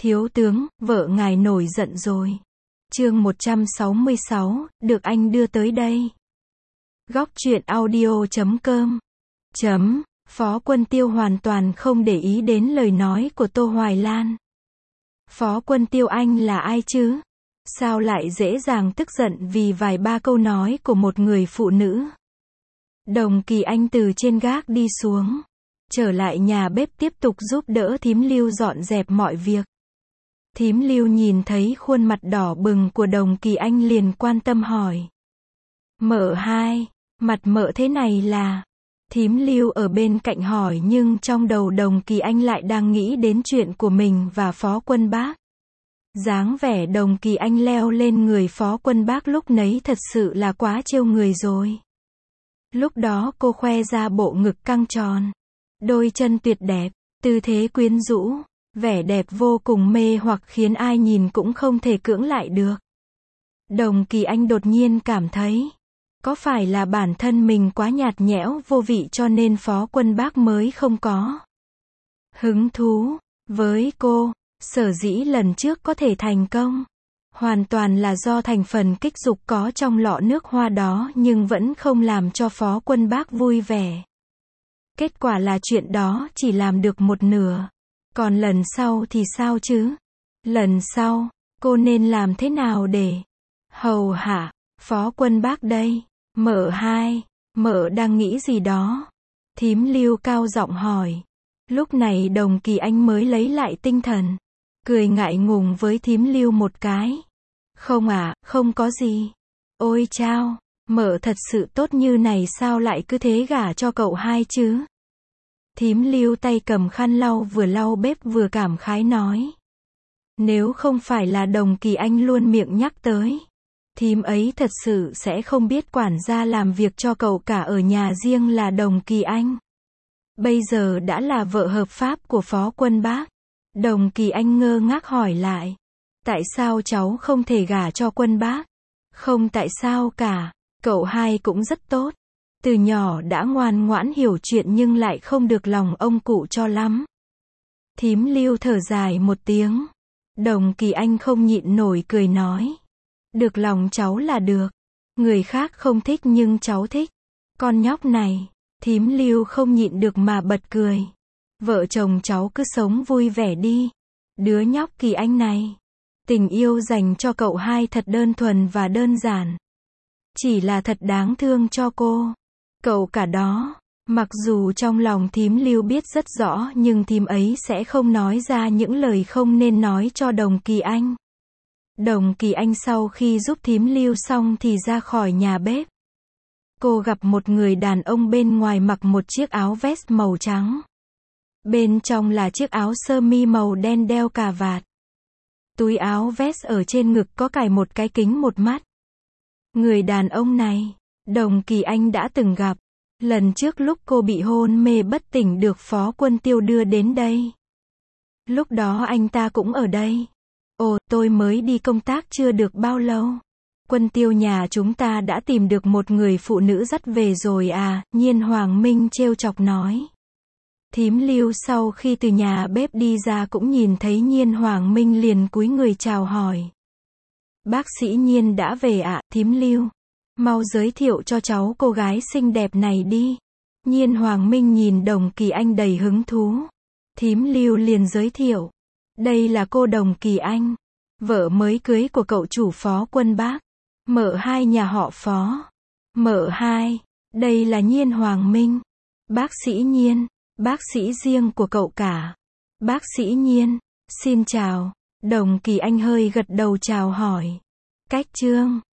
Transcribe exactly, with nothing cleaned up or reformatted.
Thiếu tướng, vợ ngài nổi giận rồi. Chương một trăm sáu mươi sáu, được anh đưa tới đây. Góc truyện audio chấm com. Chấm, Phó Quân Tiêu hoàn toàn không để ý đến lời nói của Tô Hoài Lan. Phó Quân Tiêu anh là ai chứ? Sao lại dễ dàng tức giận vì vài ba câu nói của một người phụ nữ? Đồng Kỳ Anh từ trên gác đi xuống, trở lại nhà bếp tiếp tục giúp đỡ thím Lưu dọn dẹp mọi việc. Thím Lưu nhìn thấy khuôn mặt đỏ bừng của Đồng Kỳ Anh liền quan tâm hỏi. Mợ hai, mặt mợ thế này là... Thím Lưu ở bên cạnh hỏi nhưng trong đầu Đồng Kỳ Anh lại đang nghĩ đến chuyện của mình và Phó Quân Bác. Dáng vẻ Đồng Kỳ Anh leo lên người Phó Quân Bác lúc nấy thật sự là quá trêu người rồi. Lúc đó cô khoe ra bộ ngực căng tròn, đôi chân tuyệt đẹp, tư thế quyến rũ, vẻ đẹp vô cùng mê hoặc khiến ai nhìn cũng không thể cưỡng lại được. Đồng Kỳ Anh đột nhiên cảm thấy, có phải là bản thân mình quá nhạt nhẽo vô vị cho nên Phó Quân Bác mới không có hứng thú với cô. Sở dĩ lần trước có thể thành công, hoàn toàn là do thành phần kích dục có trong lọ nước hoa đó nhưng vẫn không làm cho Phó Quân Bác vui vẻ. Kết quả là chuyện đó chỉ làm được một nửa. Còn lần sau thì sao chứ? Lần sau, cô nên làm thế nào để hầu hạ Phó Quân Bác đây? Mợ hai, mợ đang nghĩ gì đó? Thím Lưu cao giọng hỏi. Lúc này Đồng Kỳ Anh mới lấy lại tinh thần, cười ngại ngùng với thím Lưu một cái. Không à, không có gì. Ôi chao, mợ thật sự tốt như này sao lại cứ thế gả cho cậu hai chứ? Thím Lưu tay cầm khăn lau vừa lau bếp vừa cảm khái nói. Nếu không phải là Đồng Kỳ Anh luôn miệng nhắc tới, thím ấy thật sự sẽ không biết quản gia làm việc cho cậu cả ở nhà riêng là Đồng Kỳ Anh. Bây giờ đã là vợ hợp pháp của Phó Quân Bác. Đồng Kỳ Anh ngơ ngác hỏi lại. Tại sao cháu không thể gả cho Quân Bác? Không tại sao cả, cậu hai cũng rất tốt. Từ nhỏ đã ngoan ngoãn hiểu chuyện nhưng lại không được lòng ông cụ cho lắm. Thím Lưu thở dài một tiếng. Đồng Kỳ Anh không nhịn nổi cười nói. Được lòng cháu là được. Người khác không thích nhưng cháu thích. Con nhóc này, thím Lưu không nhịn được mà bật cười. Vợ chồng cháu cứ sống vui vẻ đi. Đứa nhóc Kỳ Anh này, tình yêu dành cho cậu hai thật đơn thuần và đơn giản. Chỉ là thật đáng thương cho cô. Cậu cả đó, mặc dù trong lòng thím Lưu biết rất rõ nhưng thím ấy sẽ không nói ra những lời không nên nói cho Đồng Kỳ Anh. Đồng Kỳ Anh sau khi giúp thím Lưu xong thì ra khỏi nhà bếp. Cô gặp một người đàn ông bên ngoài mặc một chiếc áo vest màu trắng. Bên trong là chiếc áo sơ mi màu đen đeo cà vạt. Túi áo vest ở trên ngực có cài một cái kính một mắt. Người đàn ông này, Đồng Kỳ Anh đã từng gặp. Lần trước lúc cô bị hôn mê bất tỉnh được Phó Quân Tiêu đưa đến đây. Lúc đó anh ta cũng ở đây. Ồ, tôi mới đi công tác chưa được bao lâu. Quân Tiêu nhà chúng ta đã tìm được một người phụ nữ dắt về rồi à, Nhiên Hoàng Minh trêu chọc nói. Thím Lưu sau khi từ nhà bếp đi ra cũng nhìn thấy Nhiên Hoàng Minh liền cúi người chào hỏi. Bác sĩ Nhiên đã về ạ, à, thím Lưu. Mau giới thiệu cho cháu cô gái xinh đẹp này đi. Nhiên Hoàng Minh nhìn Đồng Kỳ Anh đầy hứng thú. Thím Lưu liền giới thiệu. Đây là cô Đồng Kỳ Anh, vợ mới cưới của cậu chủ Phó Quân Bác. Mợ hai nhà họ Phó. Mợ hai, đây là Nhiên Hoàng Minh. Bác sĩ Nhiên, bác sĩ riêng của cậu cả. Bác sĩ Nhiên, xin chào. Đồng Kỳ Anh hơi gật đầu chào hỏi. Cách trương.